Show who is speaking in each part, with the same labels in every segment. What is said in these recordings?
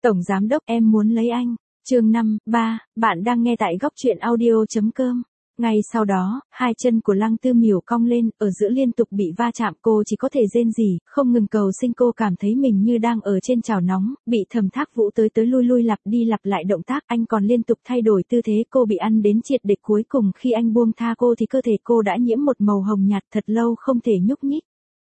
Speaker 1: Tổng giám đốc em muốn lấy anh. Chương 5, 3, bạn đang nghe tại góc truyện audio.com. Ngay sau đó, hai chân của Lăng Tư Miểu cong lên, ở giữa liên tục bị va chạm, cô chỉ có thể rên rỉ, không ngừng cầu xin. Cô cảm thấy mình như đang ở trên chảo nóng, bị Thẩm Thác Vũ tới tới lui lui lặp đi lặp lại động tác, anh còn liên tục thay đổi tư thế, cô bị ăn đến triệt để. Cuối cùng khi anh buông tha cô thì cơ thể cô đã nhiễm một màu hồng nhạt, thật lâu không thể nhúc nhích.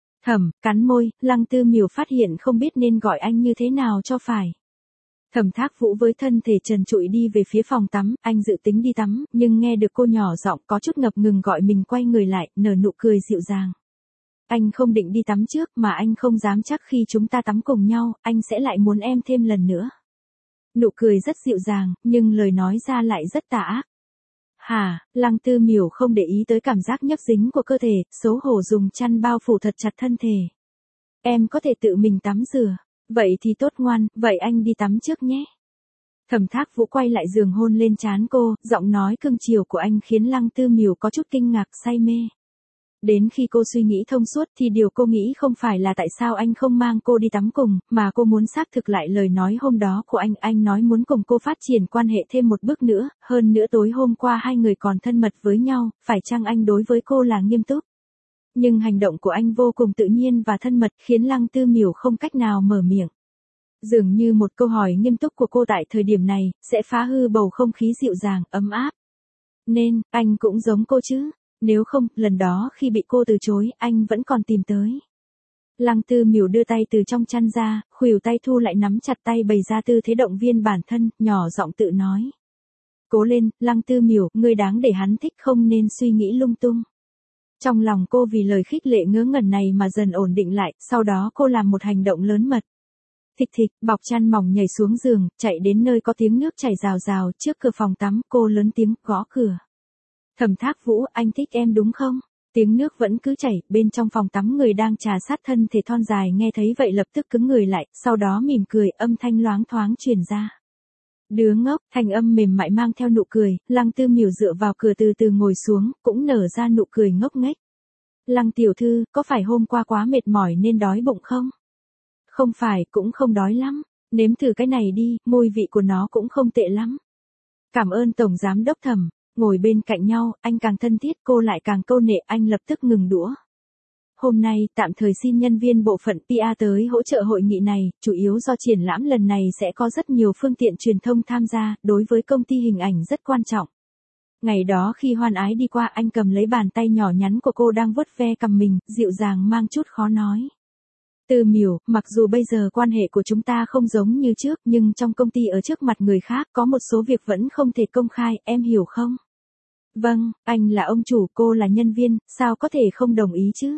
Speaker 1: Cắn môi, Lăng Tư Miểu phát hiện không biết nên gọi anh như thế nào cho phải. Thẩm Thác Vũ với thân thể trần trụi đi về phía phòng tắm, anh dự tính đi tắm, nhưng nghe được cô nhỏ giọng có chút ngập ngừng gọi mình, quay người lại, nở nụ cười dịu dàng. Anh không định đi tắm trước, mà anh không dám chắc khi chúng ta tắm cùng nhau, anh sẽ lại muốn em thêm lần nữa. Nụ cười rất dịu dàng, nhưng lời nói ra lại rất tà ác. Hả? Lăng Tư Miểu không để ý tới cảm giác nhấp dính của cơ thể, xấu hổ dùng chăn bao phủ thật chặt thân thể. Em có thể tự mình tắm rửa. Vậy thì tốt, ngoan, vậy anh đi tắm trước nhé. Thẩm Thác Vũ quay lại giường hôn lên trán cô, giọng nói cưng chiều của anh khiến Lăng Tư Miểu có chút kinh ngạc, say mê. Đến khi cô suy nghĩ thông suốt thì điều cô nghĩ không phải là tại sao anh không mang cô đi tắm cùng, mà cô muốn xác thực lại lời nói hôm đó của anh nói muốn cùng cô phát triển quan hệ thêm một bước nữa, hơn nữa tối hôm qua hai người còn thân mật với nhau, phải chăng anh đối với cô là nghiêm túc? Nhưng hành động của anh vô cùng tự nhiên và thân mật khiến Lăng Tư Miểu không cách nào mở miệng. Dường như một câu hỏi nghiêm túc của cô tại thời điểm này, sẽ phá hư bầu không khí dịu dàng, ấm áp. Nên, anh cũng giống cô chứ? Nếu không, lần đó khi bị cô từ chối, anh vẫn còn tìm tới. Lăng Tư Miểu đưa tay từ trong chăn ra, khuỷu tay thu lại nắm chặt tay bày ra tư thế động viên bản thân, nhỏ giọng tự nói. Cố lên, Lăng Tư Miểu, ngươi đáng để hắn thích, không nên suy nghĩ lung tung. Trong lòng cô vì lời khích lệ ngớ ngẩn này mà dần ổn định lại, sau đó cô làm một hành động lớn mật. Thịch thịch, bọc chăn mỏng nhảy xuống giường, chạy đến nơi có tiếng nước chảy rào rào, trước cửa phòng tắm, cô lớn tiếng gõ cửa. Thẩm Thác Vũ, anh thích em đúng không? Tiếng nước vẫn cứ chảy, bên trong phòng tắm người đang trà sát thân thể thon dài nghe thấy vậy lập tức cứng người lại, sau đó mỉm cười, âm thanh loáng thoáng truyền ra. Đứa ngốc, thanh âm mềm mại mang theo nụ cười, Lăng Tư Miểu dựa vào cửa từ từ ngồi xuống, cũng nở ra nụ cười ngốc nghếch. Lăng tiểu thư, có phải hôm qua quá mệt mỏi nên đói bụng không? Không phải, cũng không đói lắm. Nếm thử cái này đi, mùi vị của nó cũng không tệ lắm. Cảm ơn Tổng Giám Đốc Thẩm. Ngồi bên cạnh nhau, anh càng thân thiết, cô lại càng câu nệ, anh lập tức ngừng đũa. Hôm nay, tạm thời xin nhân viên bộ phận PR tới hỗ trợ hội nghị này, chủ yếu do triển lãm lần này sẽ có rất nhiều phương tiện truyền thông tham gia, đối với công ty hình ảnh rất quan trọng. Ngày đó khi Hoan Ái đi qua, anh cầm lấy bàn tay nhỏ nhắn của cô đang vuốt ve cằm mình, dịu dàng mang chút khó nói. Tư Miểu, mặc dù bây giờ quan hệ của chúng ta không giống như trước, nhưng trong công ty ở trước mặt người khác có một số việc vẫn không thể công khai, em hiểu không? Vâng, anh là ông chủ, cô là nhân viên, sao có thể không đồng ý chứ?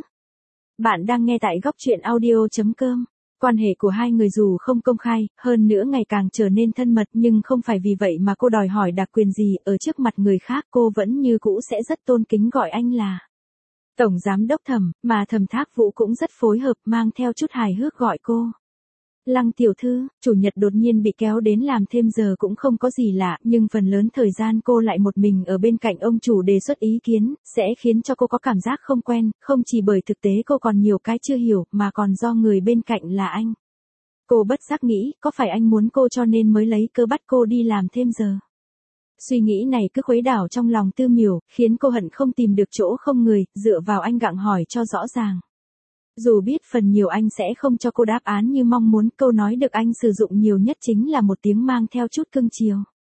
Speaker 1: Bạn đang nghe tại góc truyện audio.com. Quan hệ của hai người dù không công khai, hơn nữa ngày càng trở nên thân mật, nhưng không phải vì vậy mà cô đòi hỏi đặc quyền gì, ở trước mặt người khác cô vẫn như cũ sẽ rất tôn kính gọi anh là Tổng Giám Đốc Thẩm, mà Thẩm Thác Vũ cũng rất phối hợp, mang theo chút hài hước gọi cô Lăng tiểu thư. Chủ nhật đột nhiên bị kéo đến làm thêm giờ cũng không có gì lạ, nhưng phần lớn thời gian cô lại một mình ở bên cạnh ông chủ đề xuất ý kiến, sẽ khiến cho cô có cảm giác không quen, không chỉ bởi thực tế cô còn nhiều cái chưa hiểu, mà còn do người bên cạnh là anh. Cô bất giác nghĩ, có phải anh muốn cô cho nên mới lấy cớ bắt cô đi làm thêm giờ? Suy nghĩ này cứ khuấy đảo trong lòng Tư Miểu, khiến cô hận không tìm được chỗ không người, dựa vào anh gặng hỏi cho rõ ràng. Dù biết phần nhiều anh sẽ không cho cô đáp án như mong muốn, câu nói được anh sử dụng nhiều nhất chính là một tiếng mang theo chút cưng chiều.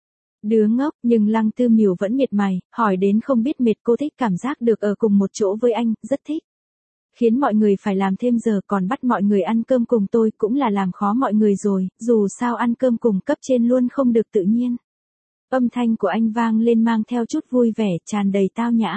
Speaker 1: Đứa ngốc, nhưng Lăng Tư Miểu vẫn miệt mài, hỏi đến không biết mệt, cô thích cảm giác được ở cùng một chỗ với anh, rất thích. Khiến mọi người phải làm thêm giờ, còn bắt mọi người ăn cơm cùng tôi cũng là làm khó mọi người rồi, dù sao ăn cơm cùng cấp trên luôn không được tự nhiên. Âm thanh của anh vang lên mang theo chút vui vẻ, tràn đầy tao nhã.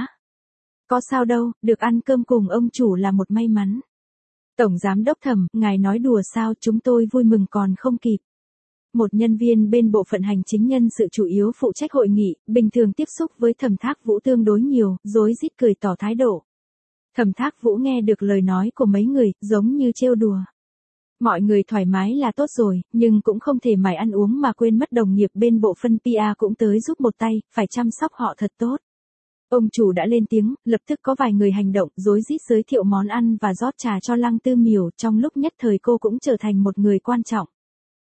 Speaker 1: Có sao đâu, được ăn cơm cùng ông chủ là một may mắn. Tổng Giám Đốc Thẩm, ngài nói đùa sao, chúng tôi vui mừng còn không kịp. Một nhân viên bên bộ phận hành chính nhân sự chủ yếu phụ trách hội nghị, bình thường tiếp xúc với Thẩm Thác Vũ tương đối nhiều, rối rít cười tỏ thái độ. Thẩm Thác Vũ nghe được lời nói của mấy người, giống như trêu đùa. Mọi người thoải mái là tốt rồi, nhưng cũng không thể mải ăn uống mà quên mất đồng nghiệp bên bộ phận PR cũng tới giúp một tay, phải chăm sóc họ thật tốt. Ông chủ đã lên tiếng, lập tức có vài người hành động, rối rít giới thiệu món ăn và rót trà cho Lăng Tư Miểu, trong lúc nhất thời cô cũng trở thành một người quan trọng.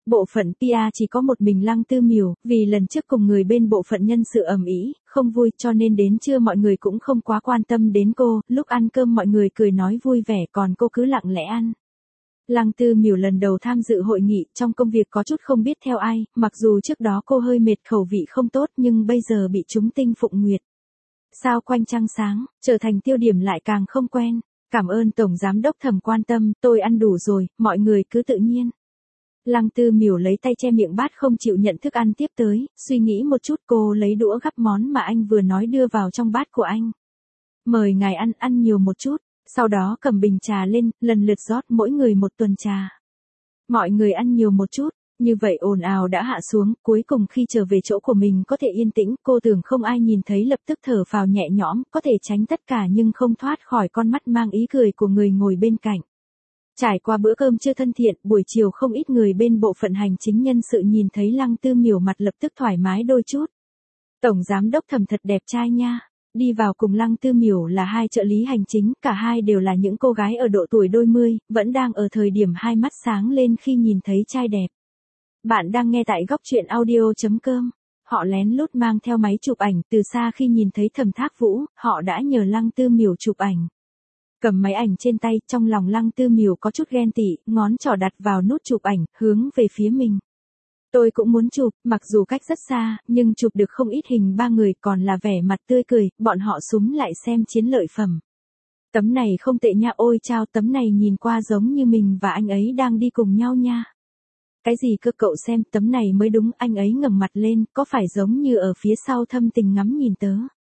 Speaker 1: Bộ phận PR chỉ có một mình Lăng Tư Miểu, vì lần trước cùng người bên bộ phận nhân sự ầm ĩ, không vui cho nên đến trưa mọi người cũng không quá quan tâm đến cô, lúc ăn cơm mọi người cười nói vui vẻ còn cô cứ lặng lẽ ăn. Lăng Tư Miểu lần đầu tham dự hội nghị, trong công việc có chút không biết theo ai, mặc dù trước đó cô hơi mệt khẩu vị không tốt nhưng bây giờ bị chúng tinh phụng nguyệt. Sao quanh trăng sáng, trở thành tiêu điểm lại càng không quen. Cảm ơn Tổng Giám đốc Thẩm quan tâm, tôi ăn đủ rồi, mọi người cứ tự nhiên. Lăng Tư Miểu lấy tay che miệng bát không chịu nhận thức ăn tiếp tới, suy nghĩ một chút cô lấy đũa gắp món mà anh vừa nói đưa vào trong bát của anh. Mời ngài ăn nhiều một chút, sau đó cầm bình trà lên, lần lượt rót mỗi người một tuần trà. Mọi người ăn nhiều một chút, như vậy ồn ào đã hạ xuống, cuối cùng khi trở về chỗ của mình có thể yên tĩnh, cô tưởng không ai nhìn thấy lập tức thở phào nhẹ nhõm, có thể tránh tất cả nhưng không thoát khỏi con mắt mang ý cười của người ngồi bên cạnh. Trải qua bữa cơm trưa thân thiện, buổi chiều không ít người bên bộ phận hành chính nhân sự nhìn thấy Lăng Tư Miểu mặt lập tức thoải mái đôi chút. Tổng Giám đốc Thẩm thật đẹp trai nha. Đi vào cùng Lăng Tư Miểu là hai trợ lý hành chính, cả hai đều là những cô gái ở độ tuổi đôi mươi, vẫn đang ở thời điểm hai mắt sáng lên khi nhìn thấy trai đẹp. Bạn đang nghe tại góc truyện audio.com. Họ lén lút mang theo máy chụp ảnh, từ xa khi nhìn thấy Thẩm Thác Vũ, họ đã nhờ Lăng Tư Miểu chụp ảnh. Cầm máy ảnh trên tay, trong lòng Lăng Tư Miểu có chút ghen tị, ngón trỏ đặt vào nút chụp ảnh, hướng về phía mình. Tôi cũng muốn chụp, mặc dù cách rất xa, nhưng chụp được không ít hình ba người còn là vẻ mặt tươi cười, bọn họ súm lại xem chiến lợi phẩm. Tấm này không tệ nha, ôi chao, tấm này nhìn qua giống như mình và anh ấy đang đi cùng nhau nha. Cái gì cơ, cậu xem, tấm này mới đúng, anh ấy ngẩng mặt lên, có phải giống như ở phía sau thâm tình ngắm nhìn tớ.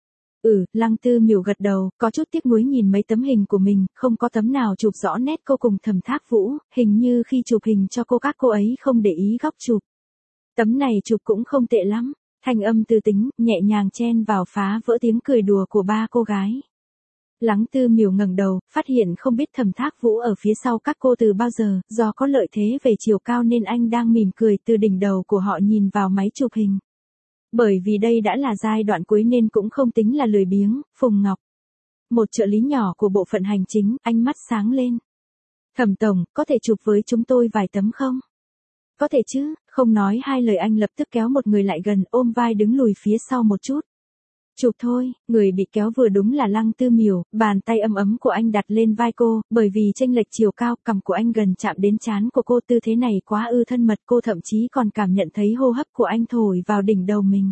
Speaker 1: Lăng Tư Miểu gật đầu, có chút tiếc nuối nhìn mấy tấm hình của mình, không có tấm nào chụp rõ nét cô cùng Thẩm Thác Vũ, hình như khi chụp hình cho cô các cô ấy không để ý góc chụp. Tấm này chụp cũng không tệ lắm, thanh âm tư tính, nhẹ nhàng chen vào phá vỡ tiếng cười đùa của ba cô gái. Lăng Tư Miểu ngẩng đầu, phát hiện không biết Thẩm Thác Vũ ở phía sau các cô từ bao giờ, do có lợi thế về chiều cao nên anh đang mỉm cười từ đỉnh đầu của họ nhìn vào máy chụp hình. Bởi vì đây đã là giai đoạn cuối nên cũng không tính là lười biếng, Phùng Ngọc. Một trợ lý nhỏ của bộ phận hành chính, ánh mắt sáng lên. Thẩm tổng, có thể chụp với chúng tôi vài tấm không? Có thể chứ, không nói hai lời anh lập tức kéo một người lại gần, ôm vai đứng lùi phía sau một chút. Chụp thôi, người bị kéo vừa đúng là Lăng Tư Miểu, bàn tay ấm ấm của anh đặt lên vai cô, bởi vì chênh lệch chiều cao, cằm của anh gần chạm đến trán của cô, tư thế này quá thân mật, cô thậm chí còn cảm nhận thấy hô hấp của anh thổi vào đỉnh đầu mình.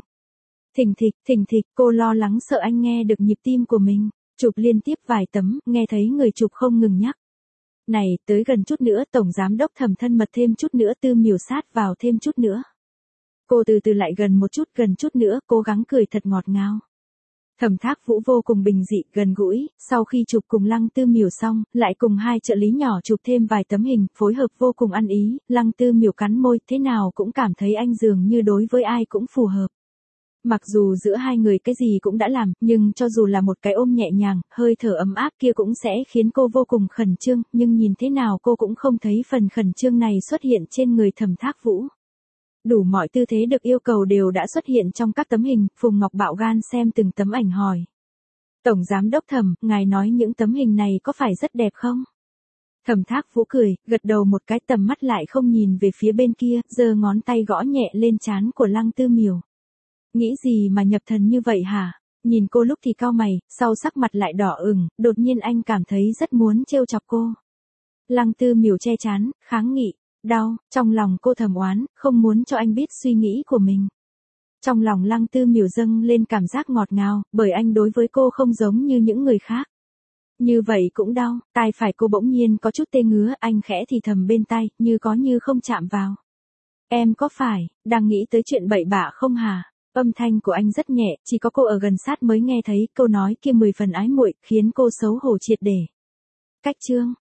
Speaker 1: Thình thịch, cô lo lắng sợ anh nghe được nhịp tim của mình, chụp liên tiếp vài tấm, nghe thấy người chụp không ngừng nhắc. Này, tới gần chút nữa, Tổng Giám đốc Thẩm thân mật thêm chút nữa, Tư Miểu sát vào thêm chút nữa. Cô từ từ lại gần chút nữa, cố gắng cười thật ngọt ngào. Thẩm Thác Vũ vô cùng bình dị, gần gũi, sau khi chụp cùng Lăng Tư Miểu xong, lại cùng hai trợ lý nhỏ chụp thêm vài tấm hình, phối hợp vô cùng ăn ý, Lăng Tư Miểu cắn môi, thế nào cũng cảm thấy anh dường như đối với ai cũng phù hợp. Mặc dù giữa hai người cái gì cũng đã làm, nhưng cho dù là một cái ôm nhẹ nhàng, hơi thở ấm áp kia cũng sẽ khiến cô vô cùng khẩn trương, nhưng nhìn thế nào cô cũng không thấy phần khẩn trương này xuất hiện trên người Thẩm Thác Vũ. Đủ mọi tư thế được yêu cầu đều đã xuất hiện trong các tấm hình, Phùng Ngọc bạo gan xem từng tấm ảnh hỏi. Tổng Giám đốc Thẩm, ngài nói những tấm hình này có phải rất đẹp không? Thẩm Thác Vũ cười, gật đầu một cái, tầm mắt lại không nhìn về phía bên kia, giơ ngón tay gõ nhẹ lên trán của Lăng Tư Miểu. Nghĩ gì mà nhập thần như vậy hả? Nhìn cô lúc thì cau mày, sau sắc mặt lại đỏ ửng, đột nhiên anh cảm thấy rất muốn trêu chọc cô. Lăng Tư Miểu che trán, kháng nghị. Đau, trong lòng cô thầm oán, không muốn cho anh biết suy nghĩ của mình. Trong lòng Lăng Tư Miểu dâng lên cảm giác ngọt ngào, bởi anh đối với cô không giống như những người khác. Như vậy cũng đau, tai phải cô bỗng nhiên có chút tê ngứa, anh khẽ thì thầm bên tai, như có như không chạm vào. Em có phải, đang nghĩ tới chuyện bậy bạ không hả? Âm thanh của anh rất nhẹ, chỉ có cô ở gần sát mới nghe thấy, câu nói kia 10 phần ái muội, khiến cô xấu hổ triệt để. Cách chương,